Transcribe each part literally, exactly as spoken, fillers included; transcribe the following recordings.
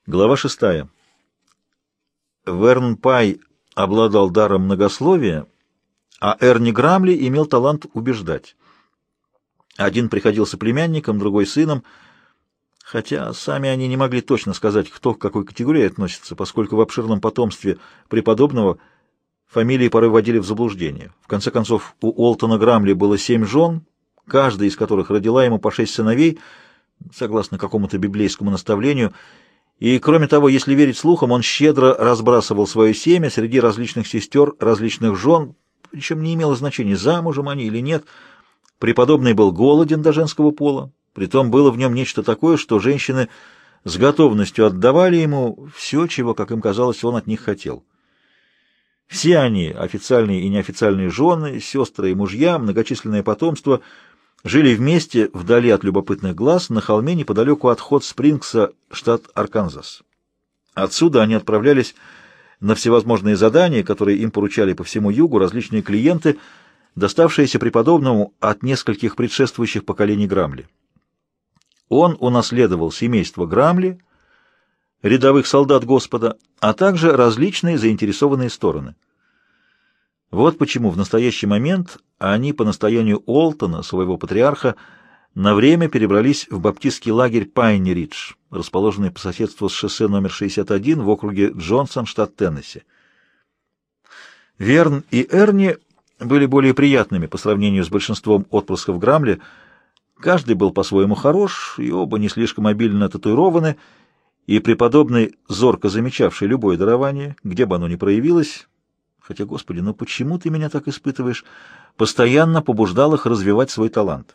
Глава шестая. Верн Пай обладал даром многословия, а Эрни Грамли имел талант убеждать. Один приходился племянником, другой сыном, хотя сами они не могли точно сказать, кто к какой категории относится, поскольку в обширном потомстве преподобного фамилии порой вводили в заблуждение. В конце концов, у Уолтона Грамли было семь жен, каждая из которых родила ему по шесть сыновей, согласно какому-то библейскому наставлению, и, кроме того, если верить слухам, он щедро разбрасывал свое семя среди различных сестер, различных жен, причем не имело значения, замужем они или нет. Преподобный был голоден до женского пола, притом было в нем нечто такое, что женщины с готовностью отдавали ему все, чего, как им казалось, он от них хотел. Все они, официальные и неофициальные жены, сестры и мужья, многочисленное потомство, жили вместе, вдали от любопытных глаз, на холме неподалеку от Хот-Спрингса, штат Арканзас. Отсюда они отправлялись на всевозможные задания, которые им поручали по всему югу различные клиенты, доставшиеся преподобному от нескольких предшествующих поколений Грамли. Он унаследовал семейство Грамли, рядовых солдат Господа, а также различные заинтересованные стороны. Вот почему в настоящий момент они по настоянию Уолтона, своего патриарха, на время перебрались в баптистский лагерь Пайни-Ридж, расположенный по соседству с шоссе номер шестьдесят один в округе Джонсон, штат Теннесси. Верн и Эрни были более приятными по сравнению с большинством отпрысков Грамли. Каждый был по-своему хорош, и оба не слишком обильно татуированы, и преподобный, зорко замечавший любое дарование, где бы оно ни проявилось, хотя, Господи, ну почему ты меня так испытываешь, постоянно побуждал их развивать свой талант.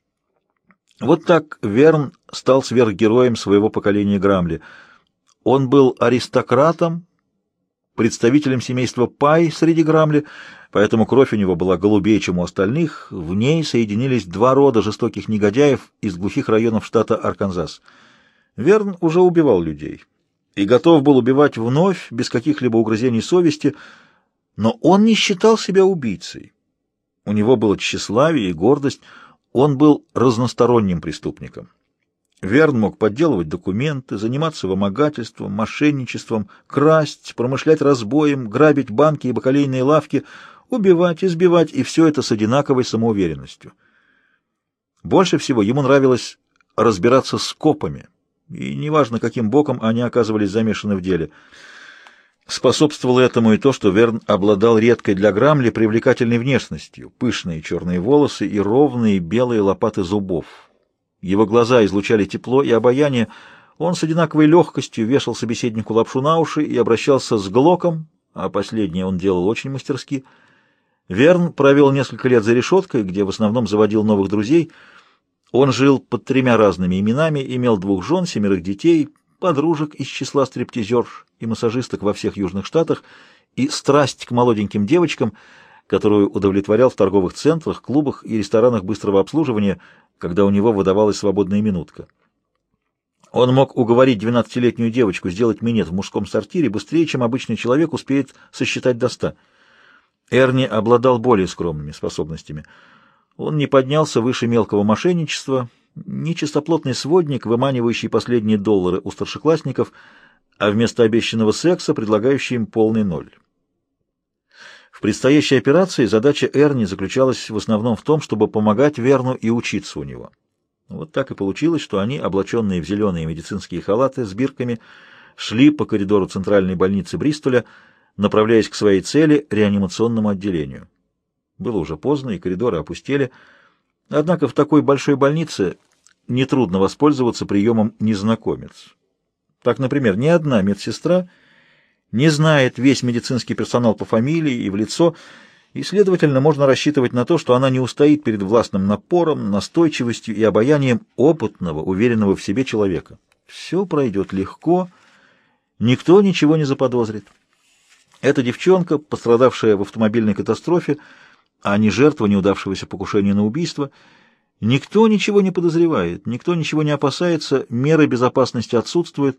Вот так Верн стал сверхгероем своего поколения Грамли. Он был аристократом, представителем семейства Пай среди Грамли, поэтому кровь у него была голубее, чем у остальных. В ней соединились два рода жестоких негодяев из глухих районов штата Арканзас. Верн уже убивал людей и готов был убивать вновь, без каких-либо угрызений совести, но он не считал себя убийцей. У него было тщеславие и гордость, он был разносторонним преступником. Верн мог подделывать документы, заниматься вымогательством, мошенничеством, красть, промышлять разбоем, грабить банки и бакалейные лавки, убивать, избивать, и все это с одинаковой самоуверенностью. Больше всего ему нравилось разбираться с копами, и неважно, каким боком они оказывались замешаны в деле. Способствовало этому и то, что Верн обладал редкой для Грамли привлекательной внешностью, пышные черные волосы и ровные белые лопаты зубов. Его глаза излучали тепло и обаяние, он с одинаковой легкостью вешал собеседнику лапшу на уши и обращался с Глоком, а последнее он делал очень мастерски. Верн провел несколько лет за решеткой, где в основном заводил новых друзей. Он жил под тремя разными именами, имел двух жен, семерых детей, подружек из числа стриптизерш и массажисток во всех южных штатах, и страсть к молоденьким девочкам, которую удовлетворял в торговых центрах, клубах и ресторанах быстрого обслуживания, когда у него выдавалась свободная минутка. Он мог уговорить двенадцатилетнюю девочку сделать минет в мужском сортире быстрее, чем обычный человек успеет сосчитать до ста. Эрни обладал более скромными способностями. Он не поднялся выше мелкого мошенничества, нечистоплотный сводник, выманивающий последние доллары у старшеклассников, а вместо обещанного секса предлагающий им полный ноль. В предстоящей операции задача Эрни заключалась в основном в том, чтобы помогать Верну и учиться у него. Вот так и получилось, что они, облаченные в зеленые медицинские халаты с бирками, шли по коридору центральной больницы Бристоля, направляясь к своей цели — реанимационному отделению. Было уже поздно, и коридоры опустели. Однако в такой большой больнице нетрудно воспользоваться приемом «незнакомец». Так, например, ни одна медсестра не знает весь медицинский персонал по фамилии и в лицо, и, следовательно, можно рассчитывать на то, что она не устоит перед властным напором, настойчивостью и обаянием опытного, уверенного в себе человека. Все пройдет легко, никто ничего не заподозрит. Эта девчонка, пострадавшая в автомобильной катастрофе, а не жертва неудавшегося покушения на убийство, никто ничего не подозревает, никто ничего не опасается, меры безопасности отсутствуют.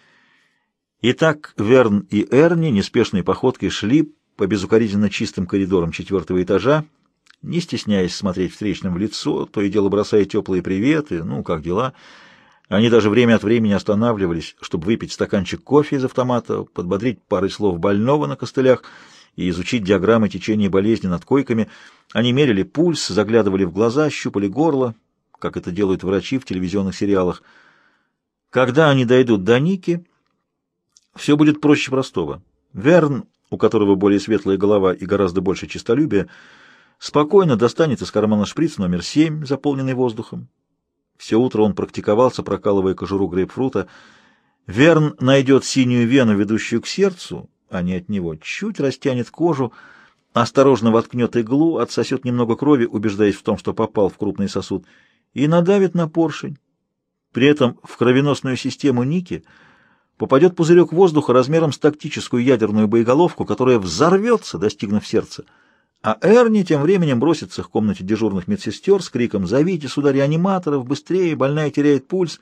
Итак, Верн и Эрни неспешной походкой шли по безукоризненно чистым коридорам четвертого этажа, не стесняясь смотреть встречным в лицо, то и дело бросая теплые приветы, ну, как дела. Они даже время от времени останавливались, чтобы выпить стаканчик кофе из автомата, подбодрить парой слов больного на костылях и изучить диаграммы течения болезни над койками. Они мерили пульс, заглядывали в глаза, щупали горло, как это делают врачи в телевизионных сериалах. Когда они дойдут до Ники, все будет проще простого. Верн, у которого более светлая голова и гораздо больше честолюбия, спокойно достанет из кармана шприц номер семь, заполненный воздухом. Все утро он практиковался, прокалывая кожуру грейпфрута. Верн найдет синюю вену, ведущую к сердцу, а не от него, чуть растянет кожу, осторожно воткнет иглу, отсосет немного крови, убеждаясь в том, что попал в крупный сосуд, и надавит на поршень. При этом в кровеносную систему Ники попадет пузырек воздуха размером с тактическую ядерную боеголовку, которая взорвется, достигнув сердца. А Эрни тем временем бросится к комнате дежурных медсестер с криком «Зовите сюда реаниматоров! Быстрее! Больная теряет пульс!».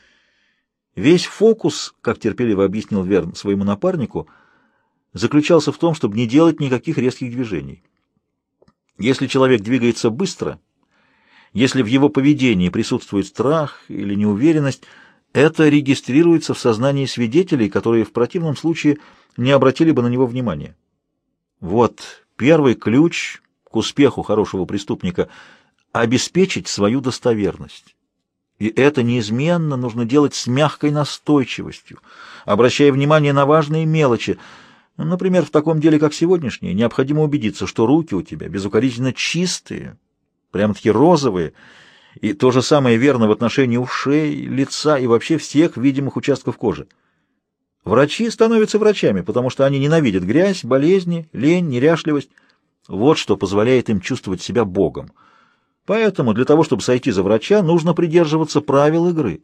Весь фокус, как терпеливо объяснил Верн своему напарнику, заключался в том, чтобы не делать никаких резких движений. Если человек двигается быстро, если в его поведении присутствует страх или неуверенность, это регистрируется в сознании свидетелей, которые в противном случае не обратили бы на него внимания. Вот первый ключ к успеху хорошего преступника — обеспечить свою достоверность. И это неизменно нужно делать с мягкой настойчивостью, обращая внимание на важные мелочи. Например, в таком деле, как сегодняшнее, необходимо убедиться, что руки у тебя безукоризненно чистые, прямо-таки розовые, и то же самое верно в отношении ушей, лица и вообще всех видимых участков кожи. Врачи становятся врачами, потому что они ненавидят грязь, болезни, лень, неряшливость. Вот что позволяет им чувствовать себя Богом. Поэтому для того, чтобы сойти за врача, нужно придерживаться правил игры.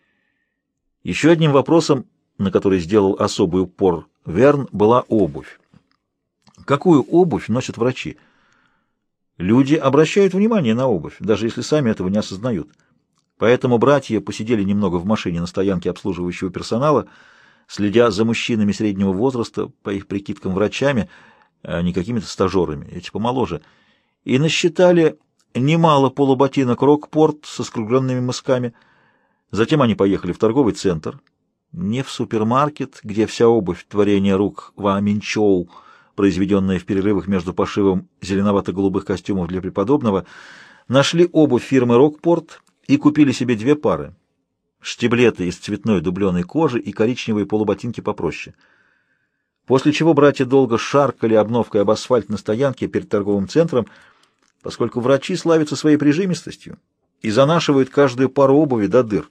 Еще одним вопросом, на который сделал особый упор Верн, была обувь. Какую обувь носят врачи? Люди обращают внимание на обувь, даже если сами этого не осознают. Поэтому братья посидели немного в машине на стоянке обслуживающего персонала, следя за мужчинами среднего возраста, по их прикидкам врачами, а не какими-то стажерами, эти помоложе, и насчитали немало полуботинок Рокпорт со скругленными мысками. Затем они поехали в торговый центр, не в супермаркет, где вся обувь творения рук Вааминчоу, произведенная в перерывах между пошивом зеленовато-голубых костюмов для преподобного, нашли обувь фирмы Рокпорт и купили себе две пары. Штиблеты из цветной дубленой кожи и коричневые полуботинки попроще. После чего братья долго шаркали обновкой об асфальт на стоянке перед торговым центром, поскольку врачи славятся своей прижимистостью и занашивают каждую пару обуви до дыр.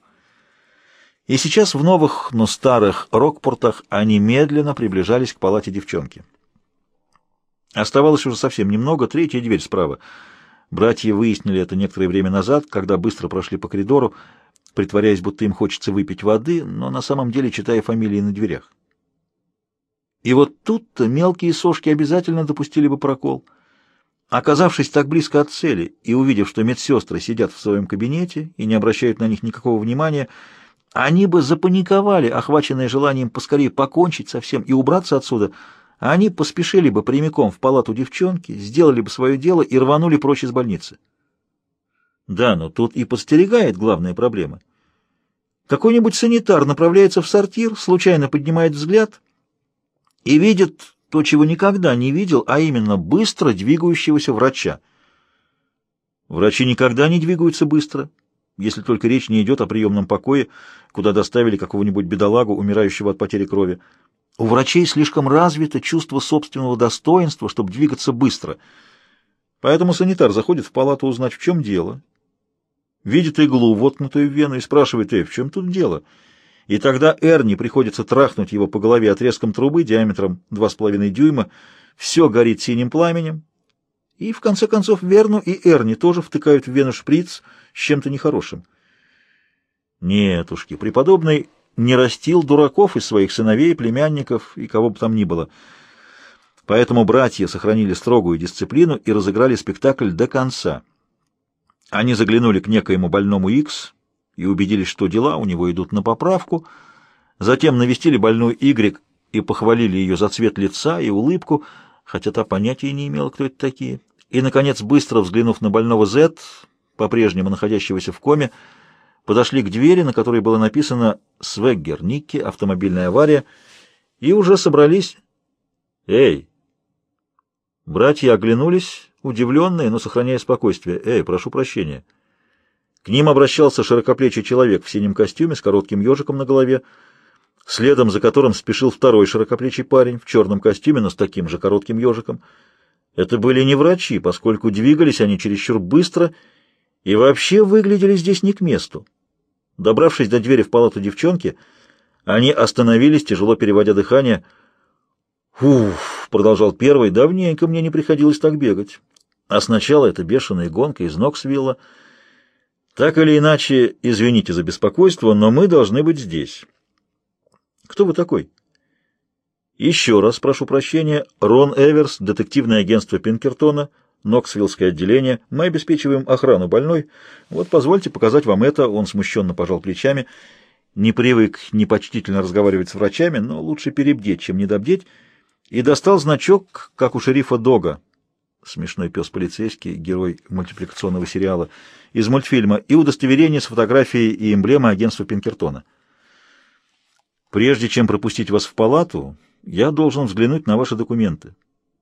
И сейчас в новых, но старых Рокпортах они медленно приближались к палате девчонки. Оставалось уже совсем немного, третья дверь справа. Братья выяснили это некоторое время назад, когда быстро прошли по коридору, притворяясь, будто им хочется выпить воды, но на самом деле читая фамилии на дверях. И вот тут-то мелкие сошки обязательно допустили бы прокол. Оказавшись так близко от цели и увидев, что медсестры сидят в своем кабинете и не обращают на них никакого внимания, они бы запаниковали, охваченные желанием поскорее покончить со всем и убраться отсюда, а они поспешили бы прямиком в палату девчонки, сделали бы свое дело и рванули прочь из больницы. Да, но тут и подстерегает главная проблема. Какой-нибудь санитар направляется в сортир, случайно поднимает взгляд и видит то, чего никогда не видел, а именно быстро двигающегося врача. Врачи никогда не двигаются быстро, если только речь не идет о приемном покое, куда доставили какого-нибудь бедолагу, умирающего от потери крови. У врачей слишком развито чувство собственного достоинства, чтобы двигаться быстро. Поэтому санитар заходит в палату узнать, в чем дело, видит иглу, воткнутую в вену, и спрашивает: «Эй, в чем тут дело?» И тогда Эрни приходится трахнуть его по голове отрезком трубы диаметром два с половиной дюйма, все горит синим пламенем, и в конце концов Верну и Эрни тоже втыкают в вену шприц с чем-то нехорошим. Нетушки, преподобный не растил дураков из своих сыновей, племянников и кого бы там ни было. Поэтому братья сохранили строгую дисциплину и разыграли спектакль до конца. Они заглянули к некоему больному Икс и убедились, что дела у него идут на поправку, затем навестили больную Y и похвалили ее за цвет лица и улыбку, хотя та понятия не имела, кто это такие, и, наконец, быстро взглянув на больного Z, по-прежнему находящегося в коме, подошли к двери, на которой было написано «Свеггер, Никки, автомобильная авария», и уже собрались... «Эй!» Братья оглянулись, удивленные, но сохраняя спокойствие. «Эй, прошу прощения». К ним обращался широкоплечий человек в синем костюме с коротким ежиком на голове, следом за которым спешил второй широкоплечий парень в черном костюме, но с таким же коротким ежиком. Это были не врачи, поскольку двигались они чересчур быстро и вообще выглядели здесь не к месту. Добравшись до двери в палату девчонки, они остановились, тяжело переводя дыхание. «Уф!» — продолжал первый. «Давненько мне не приходилось так бегать. А сначала это бешеная гонка из Ноксвилла. Так или иначе, извините за беспокойство, но мы должны быть здесь». «Кто вы такой?» «Еще раз прошу прощения. Рон Эверс, детективное агентство Пинкертона, Ноксвиллское отделение. Мы обеспечиваем охрану больной. Вот позвольте показать вам это». Он смущенно пожал плечами. Не привык непочтительно разговаривать с врачами, но лучше перебдеть, чем недобдеть, и достал значок, как у шерифа Дога, смешной пес полицейский, герой мультипликационного сериала, из мультфильма, и удостоверение с фотографией и эмблемой агентства Пинкертона. «Прежде чем пропустить вас в палату, я должен взглянуть на ваши документы».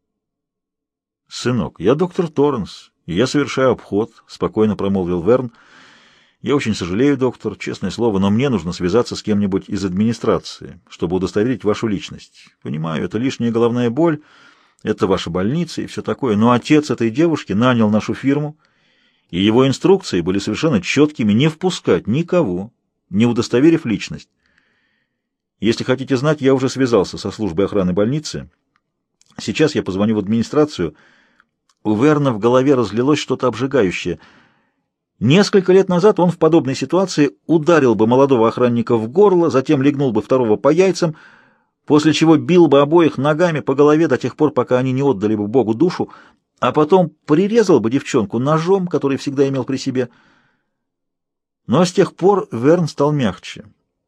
«Сынок, я доктор Торренс, и я совершаю обход», — спокойно промолвил Верн. «Я очень сожалею, доктор, честное слово, но мне нужно связаться с кем-нибудь из администрации, чтобы удостоверить вашу личность. Понимаю, это лишняя головная боль, это ваша больница и все такое, но отец этой девушки нанял нашу фирму, и его инструкции были совершенно четкими: не впускать никого, не удостоверив личность. Если хотите знать, я уже связался со службой охраны больницы. Сейчас я позвоню в администрацию». У Верна в голове разлилось что-то обжигающее. Несколько лет назад он в подобной ситуации ударил бы молодого охранника в горло, затем легнул бы второго по яйцам, после чего бил бы обоих ногами по голове до тех пор, пока они не отдали бы Богу душу, а потом прирезал бы девчонку ножом, который всегда имел при себе. Но с тех пор Верн стал мягче.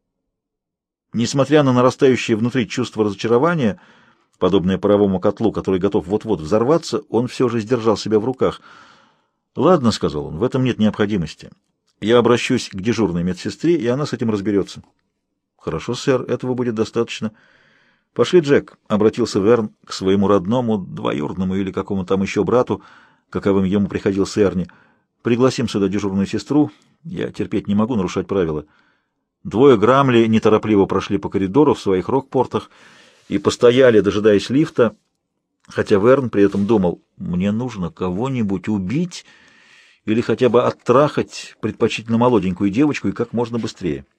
Несмотря на нарастающее внутри чувство разочарования, подобное паровому котлу, который готов вот-вот взорваться, он все же сдержал себя в руках. «Ладно», — сказал он, — «в этом нет необходимости. Я обращусь к дежурной медсестре, и она с этим разберется». «Хорошо, сэр, этого будет достаточно». «Пошли, Джек», — обратился Верн к своему родному, двоюродному или какому там еще брату, каковым ему приходился Эрни. «Пригласим сюда дежурную сестру. Я терпеть не могу нарушать правила». Двое Грамли неторопливо прошли по коридору в своих рокпортах и постояли, дожидаясь лифта, хотя Верн при этом думал: «Мне нужно кого-нибудь убить или хотя бы оттрахать, предпочтительно молоденькую девочку, и как можно быстрее».